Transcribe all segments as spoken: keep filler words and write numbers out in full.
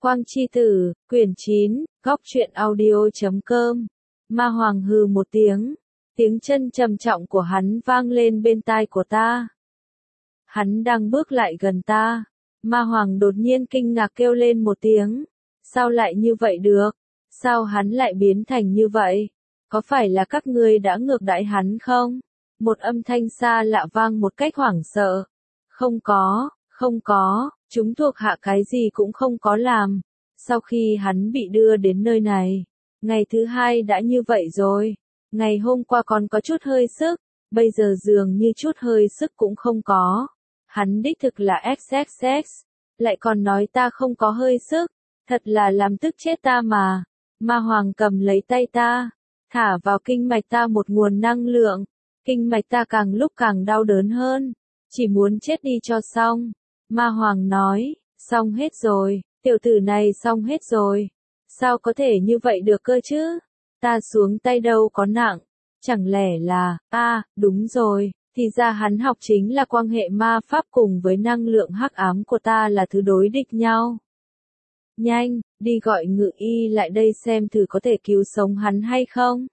Quang Chi Tử, quyển chín, góc truyện audio chấm com. Ma Hoàng hừ một tiếng, tiếng chân trầm trọng của hắn vang lên bên tai của ta. Hắn đang bước lại gần ta. Ma Hoàng đột nhiên kinh ngạc kêu lên một tiếng. Sao lại như vậy được? Sao hắn lại biến thành như vậy? Có phải là các ngươi đã ngược đãi hắn không? Một âm thanh xa lạ vang một cách hoảng sợ. Không có, không có, chúng thuộc hạ cái gì cũng không có làm. Sau khi hắn bị đưa đến nơi này, ngày thứ hai đã như vậy rồi. Ngày hôm qua còn có chút hơi sức, bây giờ dường như chút hơi sức cũng không có. Hắn đích thực là ích ích ích, lại còn nói ta không có hơi sức, thật là làm tức chết ta mà. Ma Hoàng cầm lấy tay ta, thả vào kinh mạch ta một nguồn năng lượng, kinh mạch ta càng lúc càng đau đớn hơn, chỉ muốn chết đi cho xong. Ma Hoàng nói, xong hết rồi, tiểu tử này xong hết rồi, sao có thể như vậy được cơ chứ? Ta xuống tay đâu có nặng, chẳng lẽ là, a, à, đúng rồi. Thì ra hắn học chính là quan hệ ma pháp cùng với năng lượng hắc ám của ta là thứ đối địch nhau. Nhanh, đi gọi Ngự Y lại đây xem thử có thể cứu sống hắn hay không.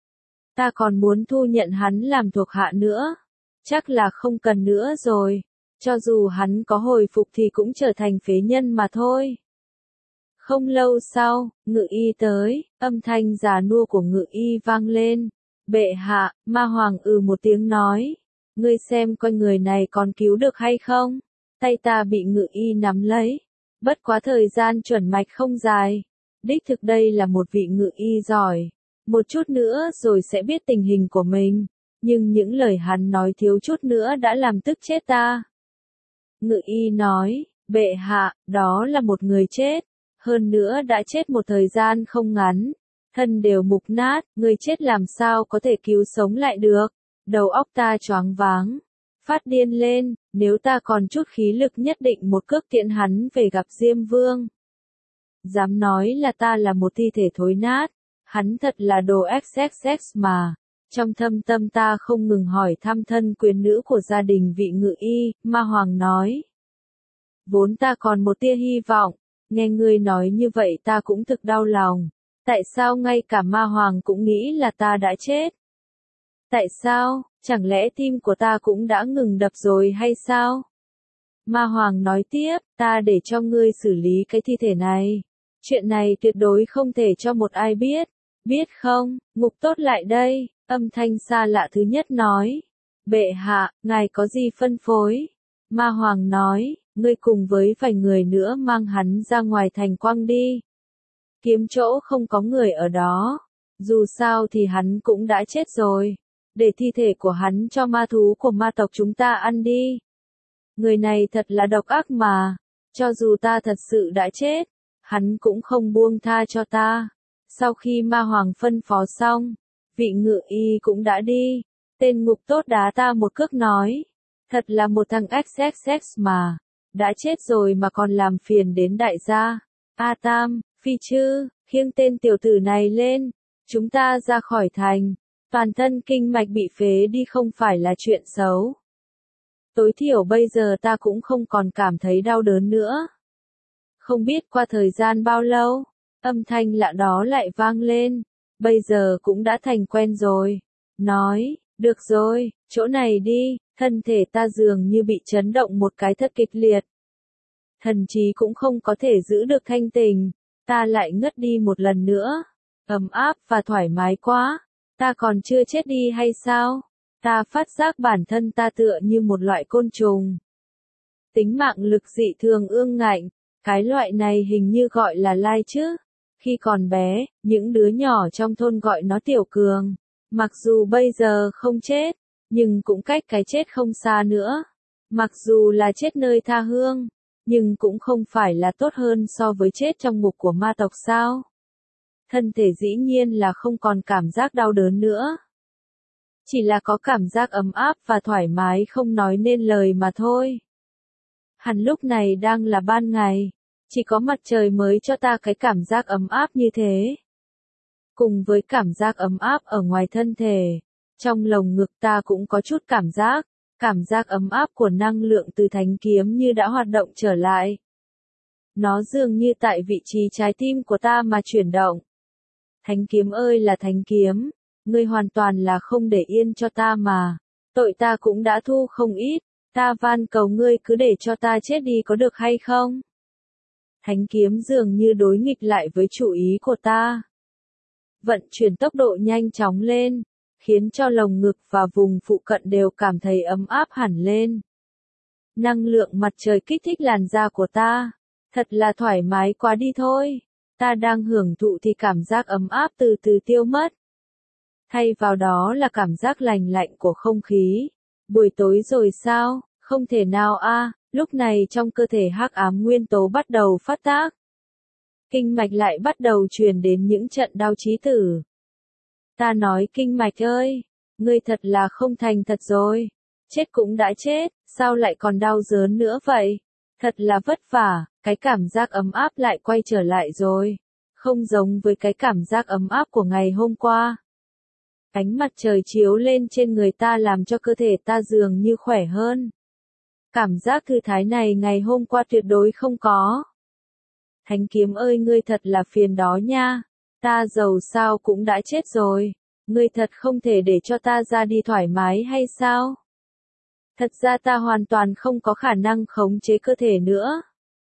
Ta còn muốn thu nhận hắn làm thuộc hạ nữa. Chắc là không cần nữa rồi. Cho dù hắn có hồi phục thì cũng trở thành phế nhân mà thôi. Không lâu sau, Ngự Y tới, âm thanh già nua của Ngự Y vang lên. Bệ hạ, Ma Hoàng ừ một tiếng nói. Ngươi xem coi người này còn cứu được hay không? Tay ta bị Ngự Y nắm lấy. Bất quá thời gian chuẩn mạch không dài. Đích thực đây là một vị Ngự Y giỏi. Một chút nữa rồi sẽ biết tình hình của mình. Nhưng những lời hắn nói thiếu chút nữa đã làm tức chết ta. Ngự Y nói, bệ hạ, đó là một người chết. Hơn nữa đã chết một thời gian không ngắn. Thân đều mục nát, người chết làm sao có thể cứu sống lại được. Đầu óc ta choáng váng, phát điên lên, nếu ta còn chút khí lực nhất định một cước tiễn hắn về gặp Diêm Vương. Dám nói là ta là một thi thể thối nát, hắn thật là đồ ích ích ích mà. Trong thâm tâm ta không ngừng hỏi thăm thân quyền nữ của gia đình vị Ngự Y, Ma Hoàng nói. Vốn ta còn một tia hy vọng, nghe ngươi nói như vậy ta cũng thực đau lòng. Tại sao ngay cả Ma Hoàng cũng nghĩ là ta đã chết? Tại sao, chẳng lẽ tim của ta cũng đã ngừng đập rồi hay sao? Ma Hoàng nói tiếp, ta để cho ngươi xử lý cái thi thể này. Chuyện này tuyệt đối không thể cho một ai biết. Biết không, Ngục Tốt lại đây, âm thanh xa lạ thứ nhất nói. Bệ hạ, ngài có gì phân phối? Ma Hoàng nói, ngươi cùng với vài người nữa mang hắn ra ngoài thành quang đi. Kiếm chỗ không có người ở đó. Dù sao thì hắn cũng đã chết rồi. Để thi thể của hắn cho ma thú của ma tộc chúng ta ăn đi. Người này thật là độc ác mà. Cho dù ta thật sự đã chết, hắn cũng không buông tha cho ta. Sau khi Ma Hoàng phân phó xong, vị Ngự Y cũng đã đi. Tên Ngục Tốt đá ta một cước nói. Thật là một thằng ích ích ích mà. Đã chết rồi mà còn làm phiền đến đại gia. A Tam, Phi Chư, khiêng tên tiểu tử này lên. Chúng ta ra khỏi thành. Toàn thân kinh mạch bị phế đi không phải là chuyện xấu. Tối thiểu bây giờ ta cũng không còn cảm thấy đau đớn nữa. Không biết qua thời gian bao lâu, âm thanh lạ đó lại vang lên. Bây giờ cũng đã thành quen rồi. Nói, được rồi, chỗ này đi, thân thể ta dường như bị chấn động một cái thật kịch liệt. Thần trí cũng không có thể giữ được thanh tình, ta lại ngất đi một lần nữa. Ấm áp và thoải mái quá. Ta còn chưa chết đi hay sao? Ta phát giác bản thân ta tựa như một loại côn trùng. Tính mạng lực dị thường ương ngạnh, cái loại này hình như gọi là lai chứ. Khi còn bé, những đứa nhỏ trong thôn gọi nó Tiểu Cường. Mặc dù bây giờ không chết, nhưng cũng cách cái chết không xa nữa. Mặc dù là chết nơi tha hương, nhưng cũng không phải là tốt hơn so với chết trong ngục của ma tộc sao? Thân thể dĩ nhiên là không còn cảm giác đau đớn nữa. Chỉ là có cảm giác ấm áp và thoải mái không nói nên lời mà thôi. Hẳn lúc này đang là ban ngày, chỉ có mặt trời mới cho ta cái cảm giác ấm áp như thế. Cùng với cảm giác ấm áp ở ngoài thân thể, trong lồng ngực ta cũng có chút cảm giác, cảm giác ấm áp của năng lượng từ thánh kiếm như đã hoạt động trở lại. Nó dường như tại vị trí trái tim của ta mà chuyển động. Thánh kiếm ơi là thánh kiếm, ngươi hoàn toàn là không để yên cho ta mà. Tội ta cũng đã thu không ít, ta van cầu ngươi cứ để cho ta chết đi có được hay không? Thánh kiếm dường như đối nghịch lại với chủ ý của ta. Vận chuyển tốc độ nhanh chóng lên, khiến cho lồng ngực và vùng phụ cận đều cảm thấy ấm áp hẳn lên. Năng lượng mặt trời kích thích làn da của ta. Thật là thoải mái quá đi thôi. Ta đang hưởng thụ thì cảm giác ấm áp từ từ tiêu mất. Thay vào đó là cảm giác lành lạnh của không khí. Buổi tối rồi sao? Không thể nào a, à, lúc này trong cơ thể hắc ám nguyên tố bắt đầu phát tác. Kinh mạch lại bắt đầu truyền đến những trận đau chí tử. Ta nói kinh mạch ơi, ngươi thật là không thành thật rồi. Chết cũng đã chết, sao lại còn đau đớn nữa vậy? Thật là vất vả, cái cảm giác ấm áp lại quay trở lại rồi. Không giống với cái cảm giác ấm áp của ngày hôm qua. Ánh mặt trời chiếu lên trên người ta làm cho cơ thể ta dường như khỏe hơn. Cảm giác thư thái này ngày hôm qua tuyệt đối không có. Thánh kiếm ơi ngươi thật là phiền đó nha. Ta dầu sao cũng đã chết rồi. Ngươi thật không thể để cho ta ra đi thoải mái hay sao? Thật ra ta hoàn toàn không có khả năng khống chế cơ thể nữa.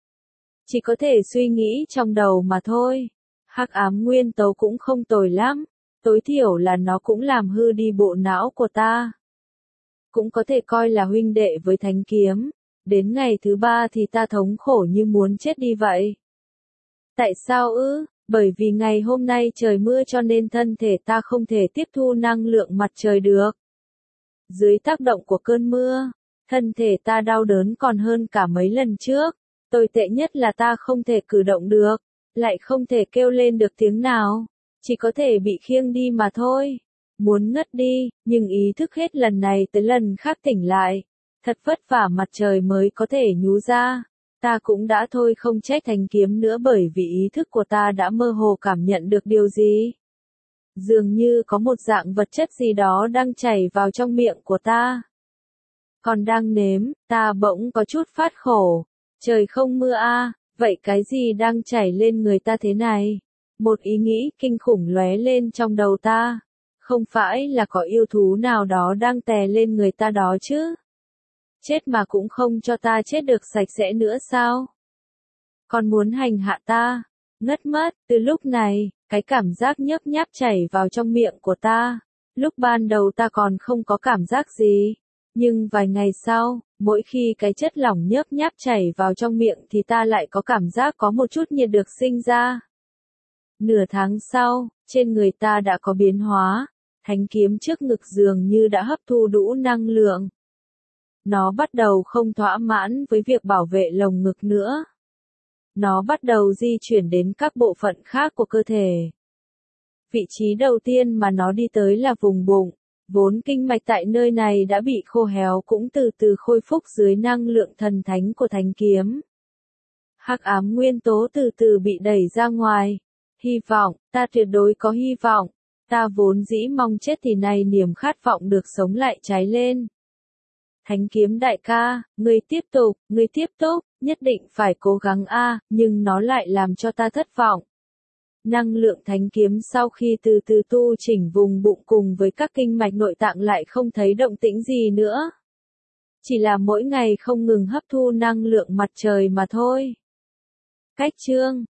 Chỉ có thể suy nghĩ trong đầu mà thôi. Hắc ám nguyên tố cũng không tồi lắm. Tối thiểu là nó cũng làm hư đi bộ não của ta. Cũng có thể coi là huynh đệ với thánh kiếm. Đến ngày thứ ba thì ta thống khổ như muốn chết đi vậy. Tại sao ư? Bởi vì ngày hôm nay trời mưa cho nên thân thể ta không thể tiếp thu năng lượng mặt trời được. Dưới tác động của cơn mưa, thân thể ta đau đớn còn hơn cả mấy lần trước. Tồi tệ nhất là ta không thể cử động được, lại không thể kêu lên được tiếng nào. Chỉ có thể bị khiêng đi mà thôi. Muốn ngất đi, nhưng ý thức hết lần này tới lần khác tỉnh lại. Thật vất vả mặt trời mới có thể nhú ra. Ta cũng đã thôi không trách thánh kiếm nữa bởi vì ý thức của ta đã mơ hồ cảm nhận được điều gì. Dường như có một dạng vật chất gì đó đang chảy vào trong miệng của ta. Còn đang nếm, ta bỗng có chút phát khổ. Trời không mưa a, à, vậy cái gì đang chảy lên người ta thế này? Một ý nghĩ kinh khủng lóe lên trong đầu ta. Không phải là có yêu thú nào đó đang tè lên người ta đó chứ? Chết mà cũng không cho ta chết được sạch sẽ nữa sao? Còn muốn hành hạ ta? Ngất mất, từ lúc này, cái cảm giác nhấp nháp chảy vào trong miệng của ta. Lúc ban đầu ta còn không có cảm giác gì. Nhưng vài ngày sau, mỗi khi cái chất lỏng nhấp nháp chảy vào trong miệng thì ta lại có cảm giác có một chút nhiệt được sinh ra. Nửa tháng sau, trên người ta đã có biến hóa. Thánh kiếm trước ngực dường như đã hấp thu đủ năng lượng. Nó bắt đầu không thỏa mãn với việc bảo vệ lồng ngực nữa. Nó bắt đầu di chuyển đến các bộ phận khác của cơ thể. Vị trí đầu tiên mà nó đi tới là vùng bụng. Vốn kinh mạch tại nơi này đã bị khô héo cũng từ từ khôi phục dưới năng lượng thần thánh của thánh kiếm. Hắc ám nguyên tố từ từ bị đẩy ra ngoài. Hy vọng, ta tuyệt đối có hy vọng. Ta vốn dĩ mong chết thì nay niềm khát vọng được sống lại cháy lên. Thánh kiếm đại ca, ngươi tiếp tục, ngươi tiếp tục, nhất định phải cố gắng a, nhưng nó lại làm cho ta thất vọng. Năng lượng thánh kiếm sau khi từ từ tu chỉnh vùng bụng cùng với các kinh mạch nội tạng lại không thấy động tĩnh gì nữa. Chỉ là mỗi ngày không ngừng hấp thu năng lượng mặt trời mà thôi. Cách chương